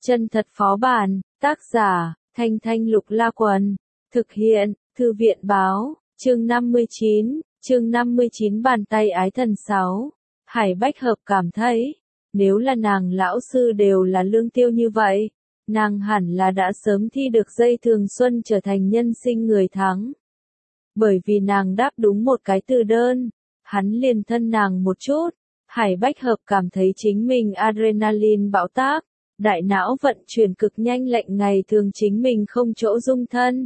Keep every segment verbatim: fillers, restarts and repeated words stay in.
Chân thật phó bản, tác giả, Thanh Thanh Lục La Quần, thực hiện, Thư viện Báo, chương năm mươi chín, chương năm mươi chín bàn tay ái thần sáu. Hải Bách Hợp cảm thấy, nếu là nàng lão sư đều là Lương Tiêu như vậy, nàng hẳn là đã sớm thi được dây thường xuân trở thành nhân sinh người thắng. Bởi vì nàng đáp đúng một cái từ đơn, hắn liền thân nàng một chút. Hải Bách Hợp cảm thấy chính mình adrenaline bão táp, đại não vận chuyển cực nhanh lệnh ngày thường chính mình không chỗ dung thân.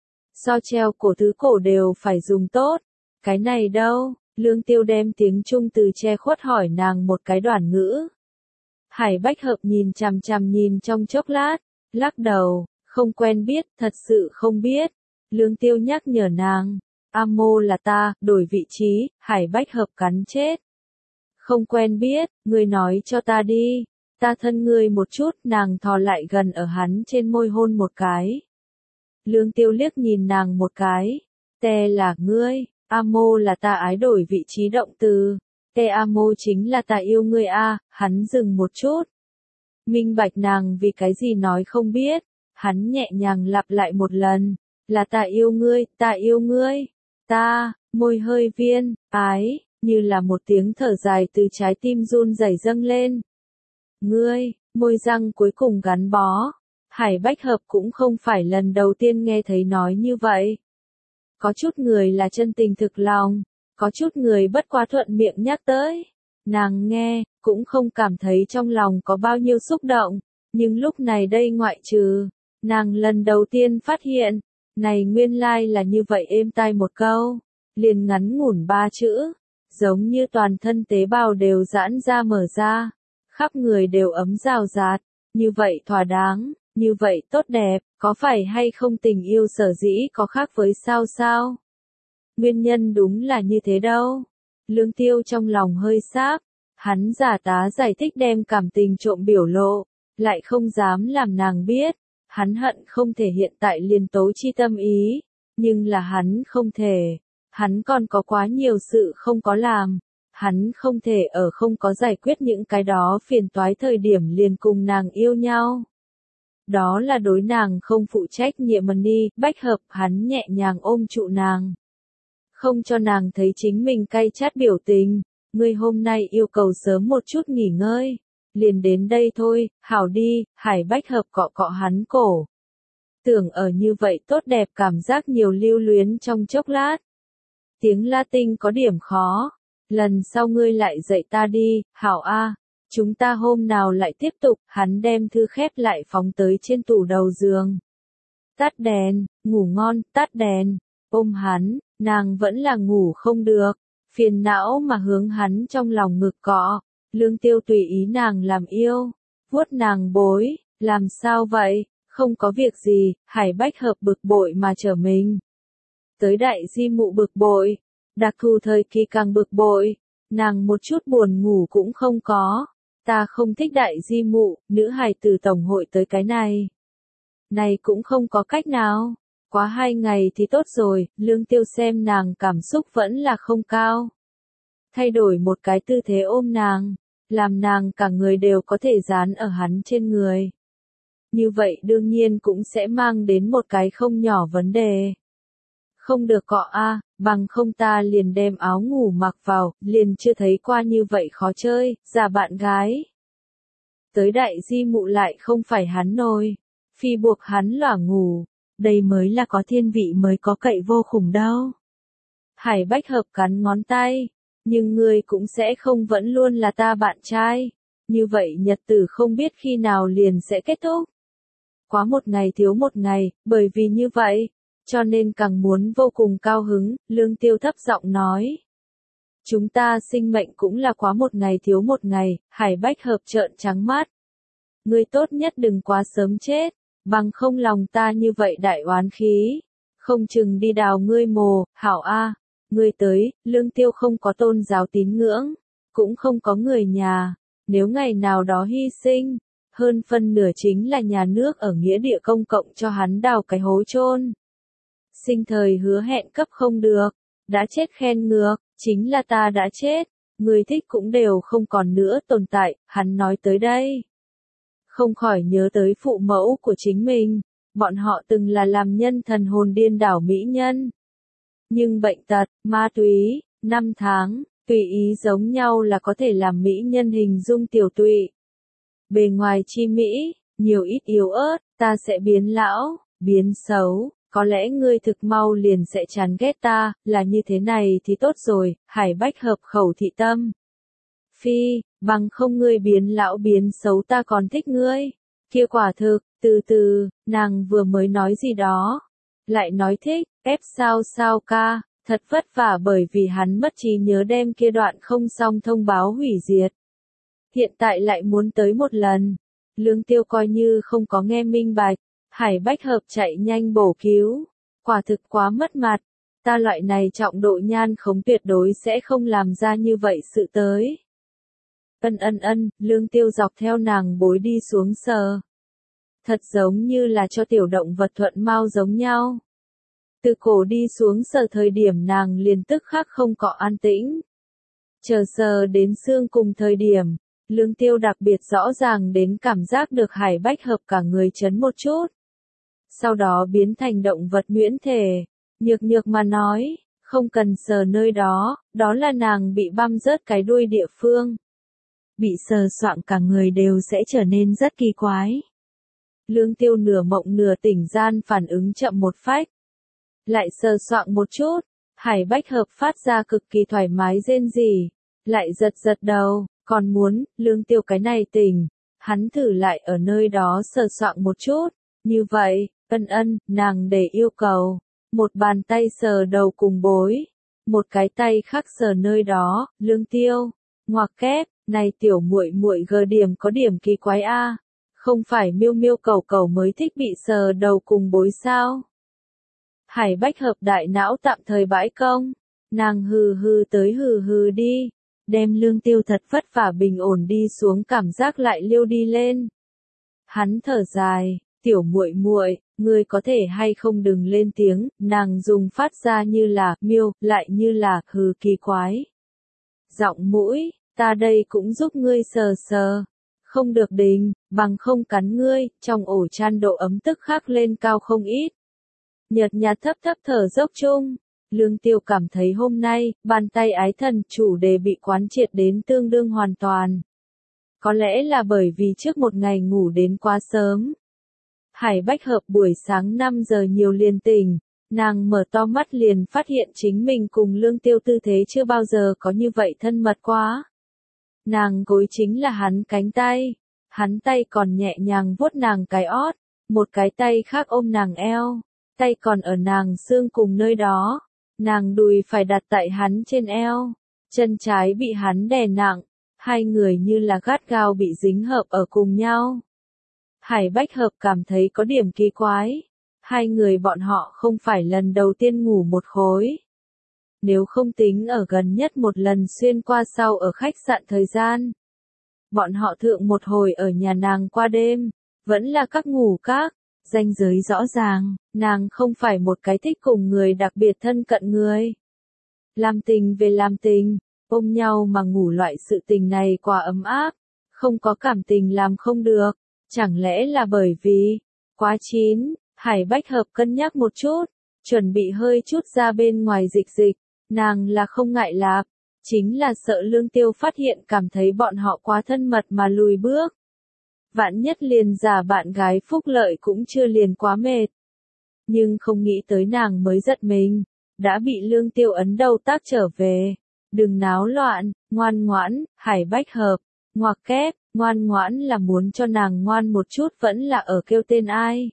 So treo cổ thứ cổ đều phải dùng tốt, cái này đâu, Lương Tiêu đem tiếng Trung từ che khuất hỏi nàng một cái đoạn ngữ. Hải Bách Hợp nhìn chằm chằm nhìn trong chốc lát, lắc đầu, không quen biết, thật sự không biết. Lương Tiêu nhắc nhở nàng, Amo là ta, đổi vị trí, Hải Bách Hợp cắn chết. Không quen biết, ngươi nói cho ta đi, ta thân ngươi một chút, nàng thò lại gần ở hắn trên môi hôn một cái. Lương Tiêu liếc nhìn nàng một cái, te là ngươi, amo là ta ái đổi vị trí động từ, te amo chính là ta yêu ngươi a. Hắn dừng một chút. Minh bạch nàng vì cái gì nói không biết, hắn nhẹ nhàng lặp lại một lần, là ta yêu ngươi, ta yêu ngươi, ta, môi hơi viên, ái. Như là một tiếng thở dài từ trái tim run rẩy dâng lên. Ngươi, môi răng cuối cùng gắn bó. Hải Bách Hợp cũng không phải lần đầu tiên nghe thấy nói như vậy. Có chút người là chân tình thực lòng, có chút người bất quá thuận miệng nhắc tới. Nàng nghe, cũng không cảm thấy trong lòng có bao nhiêu xúc động, nhưng lúc này đây ngoại trừ, nàng lần đầu tiên phát hiện, này nguyên lai là như vậy êm tai một câu, liền ngắn ngủn ba chữ. Giống như toàn thân tế bào đều giãn ra mở ra, khắp người đều ấm rào rạt, như vậy thỏa đáng, như vậy tốt đẹp, có phải hay không tình yêu sở dĩ có khác với sao sao? Nguyên nhân đúng là như thế đâu. Lương Tiêu trong lòng hơi sáp, hắn giả tá giải thích đem cảm tình trộm biểu lộ, lại không dám làm nàng biết, hắn hận không thể hiện tại liền tấu chi tâm ý, nhưng là hắn không thể. Hắn còn có quá nhiều sự không có làm, hắn không thể ở không có giải quyết những cái đó phiền toái thời điểm liền cùng nàng yêu nhau. Đó là đối nàng không phụ trách nhiệm đi, Bách Hợp hắn nhẹ nhàng ôm trụ nàng. Không cho nàng thấy chính mình cay chát biểu tình, ngươi hôm nay yêu cầu sớm một chút nghỉ ngơi, liền đến đây thôi, hảo đi, Hải Bách Hợp cọ cọ hắn cổ. Tưởng ở như vậy tốt đẹp cảm giác nhiều lưu luyến trong chốc lát. Tiếng Latin có điểm khó, lần sau ngươi lại dạy ta đi, hảo a, chúng ta hôm nào lại tiếp tục. Hắn đem thư khép lại phóng tới trên tủ đầu giường. Tắt đèn, ngủ ngon, tắt đèn, ôm hắn, nàng vẫn là ngủ không được, phiền não mà hướng hắn trong lòng ngực cọ. Lương Tiêu tùy ý nàng làm yêu, vuốt nàng bối, làm sao vậy, không có việc gì. Hải Bách Hợp bực bội mà trở mình. Tới đại di mụ bực bội, đặc thù thời kỳ càng bực bội, nàng một chút buồn ngủ cũng không có, ta không thích đại di mụ, nữ hài tử tổng hội tới cái này. Này cũng không có cách nào, quá hai ngày thì tốt rồi. Lương Tiêu xem nàng cảm xúc vẫn là không cao. Thay đổi một cái tư thế ôm nàng, làm nàng cả người đều có thể dán ở hắn trên người. Như vậy đương nhiên cũng sẽ mang đến một cái không nhỏ vấn đề. Không được cọ a, bằng không ta liền đem áo ngủ mặc vào, liền chưa thấy qua như vậy khó chơi, già bạn gái. Tới đại di mụ lại không phải hắn nồi, phi buộc hắn lỏa ngủ, đây mới là có thiên vị mới có cậy vô khủng đâu. Hải Bách Hợp cắn ngón tay, nhưng ngươi cũng sẽ không vẫn luôn là ta bạn trai, như vậy nhật tử không biết khi nào liền sẽ kết thúc. Quá một ngày thiếu một ngày, bởi vì như vậy. Cho nên càng muốn vô cùng cao hứng, Lương Tiêu thấp giọng nói. Chúng ta sinh mệnh cũng là quá một ngày thiếu một ngày. Hải Bách Hợp trợn trắng mắt. Ngươi tốt nhất đừng quá sớm chết, bằng không lòng ta như vậy đại oán khí. Không chừng đi đào ngươi mồ, hảo a, ngươi tới. Lương Tiêu không có tôn giáo tín ngưỡng, cũng không có người nhà, nếu ngày nào đó hy sinh, hơn phân nửa chính là nhà nước ở nghĩa địa công cộng cho hắn đào cái hố chôn. Sinh thời hứa hẹn cấp không được, đã chết khen ngược, chính là ta đã chết, người thích cũng đều không còn nữa tồn tại. Hắn nói tới đây, không khỏi nhớ tới phụ mẫu của chính mình, bọn họ từng là làm nhân thần hồn điên đảo mỹ nhân. Nhưng bệnh tật, ma túy, năm tháng, tùy ý giống nhau là có thể làm mỹ nhân hình dung tiểu tụy. Bề ngoài chi mỹ, nhiều ít yếu ớt, ta sẽ biến lão, biến xấu, có lẽ ngươi thực mau liền sẽ chán ghét ta, là như thế này thì tốt rồi, Hải Bách hợp khẩu thị tâm. Phi, bằng không ngươi biến lão biến xấu ta còn thích ngươi. Kia quả thực, từ từ, nàng vừa mới nói gì đó. Lại nói thích, ép sao sao ca, thật vất vả bởi vì hắn mất trí nhớ đem kia đoạn không xong thông báo hủy diệt. Hiện tại lại muốn tới một lần. Lương Tiêu coi như không có nghe minh bạch. Hải Bách hợp chạy nhanh bổ cứu. Quả thực quá mất mặt. Ta loại này trọng độ nhan khống tuyệt đối sẽ không làm ra như vậy sự tới. Ân ân ân, Lương Tiêu dọc theo nàng bối đi xuống sờ. Thật giống như là cho tiểu động vật thuận mau giống nhau. Từ cổ đi xuống sờ thời điểm nàng liền tức khắc không có an tĩnh. Chờ sờ đến xương cùng thời điểm, Lương Tiêu đặc biệt rõ ràng đến cảm giác được Hải Bách hợp cả người chấn một chút. Sau đó biến thành động vật nhuyễn thể, nhược nhược mà nói, không cần sờ nơi đó, đó là nàng bị băm rớt cái đuôi địa phương. Bị sờ soạng cả người đều sẽ trở nên rất kỳ quái. Lương Tiêu nửa mộng nửa tỉnh gian phản ứng chậm một phách. Lại sờ soạng một chút, Hải Bách hợp phát ra cực kỳ thoải mái rên rỉ, lại giật giật đầu, còn muốn, Lương Tiêu cái này tỉnh, hắn thử lại ở nơi đó sờ soạng một chút, như vậy, ân ân, nàng để yêu cầu, một bàn tay sờ đầu cùng bối, một cái tay khác sờ nơi đó, Lương Tiêu, ngoặc kép, này tiểu muội muội gờ điểm có điểm kỳ quái a, không phải miêu miêu cầu cầu mới thích bị sờ đầu cùng bối sao? Hải Bách hợp đại não tạm thời bãi công, nàng hừ hừ tới hừ hừ đi, đem Lương Tiêu thật vất vả bình ổn đi xuống cảm giác lại liêu đi lên. Hắn thở dài, tiểu muội muội, ngươi có thể hay không đừng lên tiếng, nàng dùng phát ra như là miêu, lại như là hừ kỳ quái. Giọng mũi, ta đây cũng giúp ngươi sờ sờ. Không được đình, bằng không cắn ngươi, trong ổ chăn độ ấm tức khắc lên cao không ít. Nhợt nhạt thấp thấp thở dốc chung, Lương Tiêu cảm thấy hôm nay, bàn tay ái thần chủ đề bị quán triệt đến tương đương hoàn toàn. Có lẽ là bởi vì trước một ngày ngủ đến quá sớm. Hải Bách hợp buổi sáng năm giờ nhiều liền tỉnh, nàng mở to mắt liền phát hiện chính mình cùng Lương Tiêu tư thế chưa bao giờ có như vậy thân mật quá. Nàng gối chính là hắn cánh tay, hắn tay còn nhẹ nhàng vuốt nàng cái ót, một cái tay khác ôm nàng eo, tay còn ở nàng xương cùng nơi đó, nàng đùi phải đặt tại hắn trên eo, chân trái bị hắn đè nặng, hai người như là gắt gao bị dính hợp ở cùng nhau. Hải Bách hợp cảm thấy có điểm kỳ quái, hai người bọn họ không phải lần đầu tiên ngủ một khối. Nếu không tính ở gần nhất một lần xuyên qua sau ở khách sạn thời gian. Bọn họ thượng một hồi ở nhà nàng qua đêm, vẫn là các ngủ các, ranh giới rõ ràng, nàng không phải một cái thích cùng người đặc biệt thân cận người. Làm tình về làm tình, ôm nhau mà ngủ loại sự tình này quá ấm áp, không có cảm tình làm không được, chẳng lẽ là bởi vì, quá chín, Hải Bách hợp cân nhắc một chút, chuẩn bị hơi chút ra bên ngoài dịch dịch. Nàng là không ngại lạp, chính là sợ Lương Tiêu phát hiện cảm thấy bọn họ quá thân mật mà lùi bước. Vạn nhất liền giả bạn gái phúc lợi cũng chưa liền quá mệt. Nhưng không nghĩ tới nàng mới giật mình, đã bị Lương Tiêu ấn đầu tác trở về. Đừng náo loạn, ngoan ngoãn, Hải Bách hợp, ngoặc kép, ngoan ngoãn là muốn cho nàng ngoan một chút vẫn là ở kêu tên ai.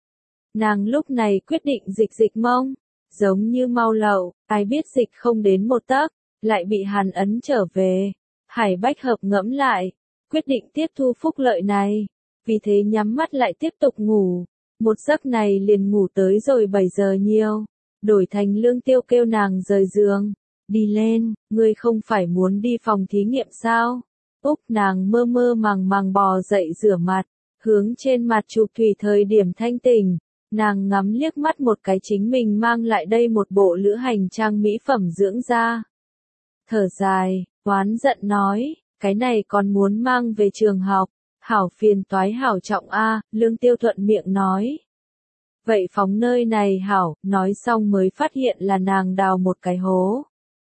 Nàng lúc này quyết định dịch dịch mông. Giống như mau lậu, ai biết dịch không đến một tấc, lại bị hắn ấn trở về. Hải Bách hợp ngẫm lại, quyết định tiếp thu phúc lợi này, vì thế nhắm mắt lại tiếp tục ngủ. Một giấc này liền ngủ tới rồi bảy giờ nhiều, đổi thành Lương Tiêu kêu nàng rời giường. Đi lên, ngươi không phải muốn đi phòng thí nghiệm sao? Úc nàng mơ mơ màng màng bò dậy rửa mặt, hướng trên mặt chụp thủy thời điểm thanh tỉnh. Nàng ngắm liếc mắt một cái chính mình mang lại đây một bộ lữ hành trang mỹ phẩm dưỡng da. Thở dài, oán giận nói, cái này còn muốn mang về trường học. Hảo phiền toái hảo trọng a, Lương Tiêu thuận miệng nói. Vậy phóng nơi này hảo, nói xong mới phát hiện là nàng đào một cái hố.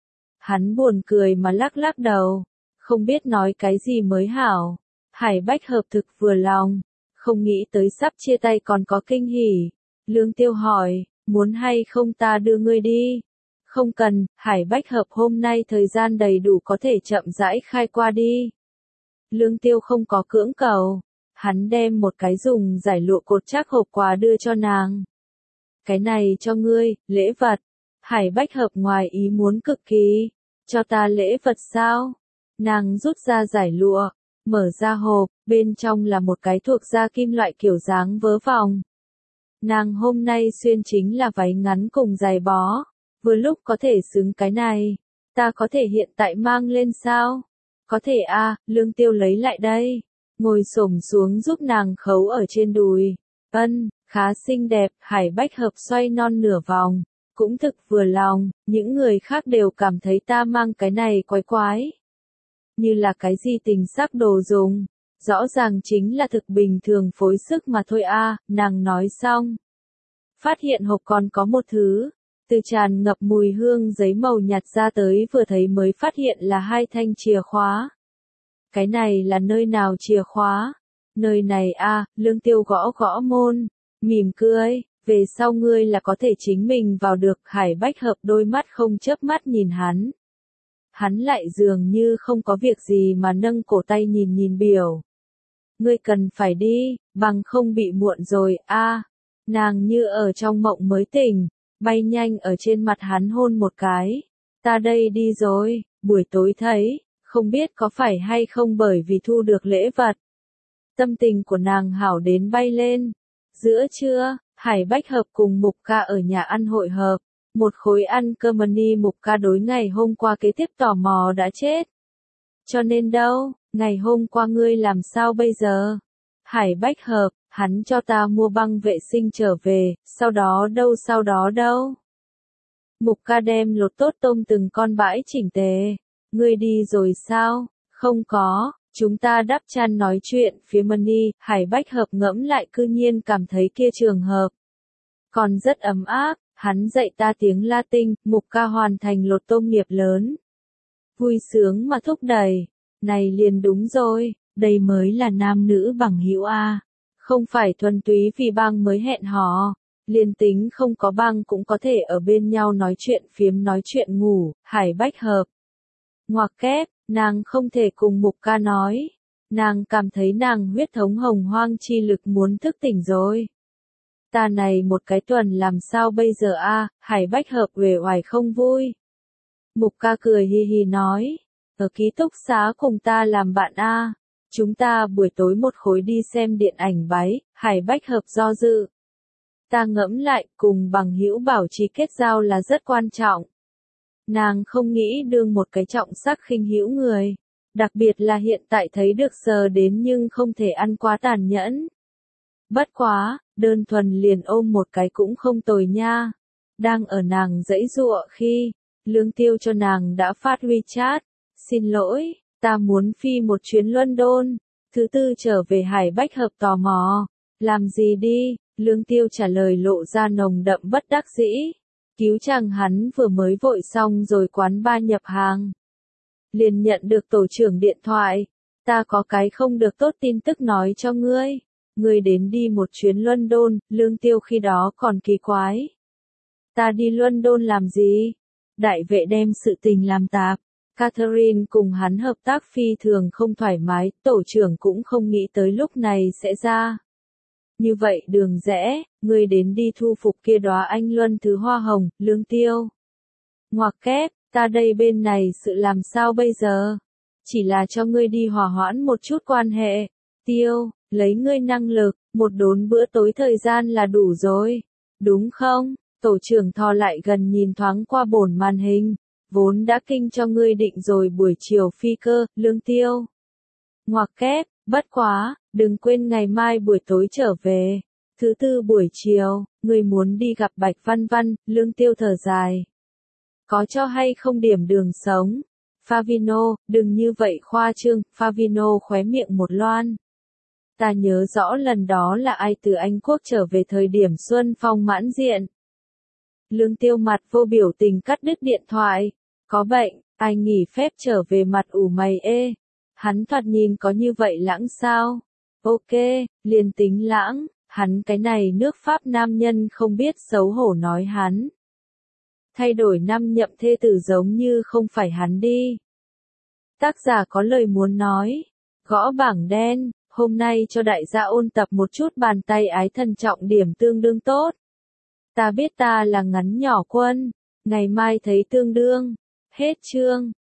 Hắn buồn cười mà lắc lắc đầu, không biết nói cái gì mới hảo. Hải Bách Hợp thực vừa lòng, không nghĩ tới sắp chia tay còn có kinh hỉ. Lương Tiêu hỏi, muốn hay không ta đưa ngươi đi? Không cần, Hải Bách Hợp hôm nay thời gian đầy đủ có thể chậm rãi khai qua đi. Lương Tiêu không có cưỡng cầu, hắn đem một cái dùng giải lụa cột chắc hộp quà đưa cho nàng. Cái này cho ngươi, lễ vật. Hải Bách Hợp ngoài ý muốn cực kỳ, cho ta lễ vật sao? Nàng rút ra giải lụa, mở ra hộp, bên trong là một cái thuộc da kim loại kiểu dáng vớ vòng. Nàng hôm nay xuyên chính là váy ngắn cùng giày bó, vừa lúc có thể xứng cái này. Ta có thể hiện tại mang lên sao? Có thể a, Lương Tiêu lấy lại đây, ngồi xổm xuống giúp nàng khấu ở trên đùi. Ân, khá xinh đẹp, Hải Bách Hợp xoay non nửa vòng, cũng thực vừa lòng, những người khác đều cảm thấy ta mang cái này quái quái. Như là cái gì tình sắc đồ dùng, rõ ràng chính là thực bình thường phối sức mà thôi a, nàng nói xong. Phát hiện hộp còn có một thứ, từ tràn ngập mùi hương giấy màu nhạt ra tới vừa thấy mới phát hiện là hai thanh chìa khóa. Cái này là nơi nào chìa khóa? Nơi này a, Lương Tiêu gõ gõ môn, mỉm cười, về sau ngươi là có thể chính mình vào được. Hải Bách Hợp đôi mắt không chớp mắt nhìn hắn. Hắn lại dường như không có việc gì mà nâng cổ tay nhìn nhìn biểu. Ngươi cần phải đi, bằng không bị muộn rồi, a. Nàng như ở trong mộng mới tỉnh, bay nhanh ở trên mặt hắn hôn một cái. Ta đây đi rồi, buổi tối thấy, không biết có phải hay không bởi vì thu được lễ vật. Tâm tình của nàng hảo đến bay lên. Giữa trưa, Hải Bách Hợp cùng Mục Ca ở nhà ăn hội hợp. Một khối ăn cơm mani. Mục Ca đối ngày hôm qua kế tiếp tò mò đã chết. Cho nên đâu, ngày hôm qua ngươi làm sao bây giờ? Hải Bách Hợp, hắn cho ta mua băng vệ sinh trở về, sau đó đâu sau đó đâu? Mục Ca đem lột tốt tôm từng con bãi chỉnh tề. Ngươi đi rồi sao? Không có, chúng ta đắp chăn nói chuyện phía mani. Hải Bách Hợp ngẫm lại cư nhiên cảm thấy kia trường hợp còn rất ấm áp. Hắn dạy ta tiếng Latin, Mục Ca hoàn thành lột tôm nghiệp lớn. Vui sướng mà thúc đẩy. Này liền đúng rồi, đây mới là nam nữ bằng hữu a, không phải thuần túy vì băng mới hẹn hò. Liên tính không có băng cũng có thể ở bên nhau nói chuyện phiếm nói chuyện ngủ. Hải Bách Hợp ngoặc kép, nàng không thể cùng Mục Ca nói. Nàng cảm thấy nàng huyết thống hồng hoang chi lực muốn thức tỉnh rồi. Ta này một cái tuần làm sao bây giờ a? Hải Bách Hợp uể oải không vui. Mục Ca cười hi hi nói, ở ký túc xá cùng ta làm bạn a. Chúng ta buổi tối một khối đi xem điện ảnh bái. Hải Bách Hợp do dự. Ta ngẫm lại, cùng bằng hữu bảo trì kết giao là rất quan trọng. Nàng không nghĩ đương một cái trọng sắc khinh hữu người, đặc biệt là hiện tại thấy được sờ đến nhưng không thể ăn quá tàn nhẫn. Bất quá, đơn thuần liền ôm một cái cũng không tồi nha. Đang ở nàng giãy giụa khi, Lương Tiêu cho nàng đã phát WeChat, xin lỗi, ta muốn phi một chuyến London, thứ tư trở về. Hải Bách Hợp tò mò, làm gì đi? Lương Tiêu trả lời lộ ra nồng đậm bất đắc dĩ. Cứu chàng hắn vừa mới vội xong rồi quán ba nhập hàng. Liền nhận được tổ trưởng điện thoại. Ta có cái không được tốt tin tức nói cho ngươi. Ngươi đến đi một chuyến London. Lương Tiêu khi đó còn kỳ quái. Ta đi London làm gì? Đại vệ đem sự tình làm tạp. Catherine cùng hắn hợp tác phi thường không thoải mái. Tổ trưởng cũng không nghĩ tới lúc này sẽ ra. Như vậy đường rẽ, ngươi đến đi thu phục kia đóa anh luân thứ hoa hồng. Lương Tiêu ngoặc kép, ta đây bên này sự làm sao bây giờ? Chỉ là cho ngươi đi hòa hoãn một chút quan hệ. Tiêu, lấy ngươi năng lực, một đốn bữa tối thời gian là đủ rồi. Đúng không? Tổ trưởng thò lại gần nhìn thoáng qua bổn màn hình. Vốn đã kinh cho ngươi định rồi buổi chiều phi cơ. Lương Tiêu ngoặc kép, bất quá, đừng quên ngày mai buổi tối trở về. Thứ tư buổi chiều, ngươi muốn đi gặp Bạch Văn Văn. Lương Tiêu thở dài. Có cho hay không điểm đường sống? Favino, đừng như vậy khoa trương. Favino khóe miệng một loan. Ta nhớ rõ lần đó là ai từ Anh Quốc trở về thời điểm Xuân Phong mãn diện. Lương Tiêu mặt vô biểu tình cắt đứt điện thoại. Có bệnh, ai nghỉ phép trở về mặt ủ mày ê. Hắn thoạt nhìn có như vậy lãng sao? Ok, liền tính lãng, hắn cái này nước Pháp nam nhân không biết xấu hổ nói hắn. Thay đổi năm nhậm thê tử giống như không phải hắn đi. Tác giả có lời muốn nói. Gõ bảng đen, hôm nay cho đại gia ôn tập một chút bàn tay ái thần trọng điểm tương đương tốt. Ta biết ta là ngắn nhỏ quân, ngày mai thấy tương đương. Hết chương.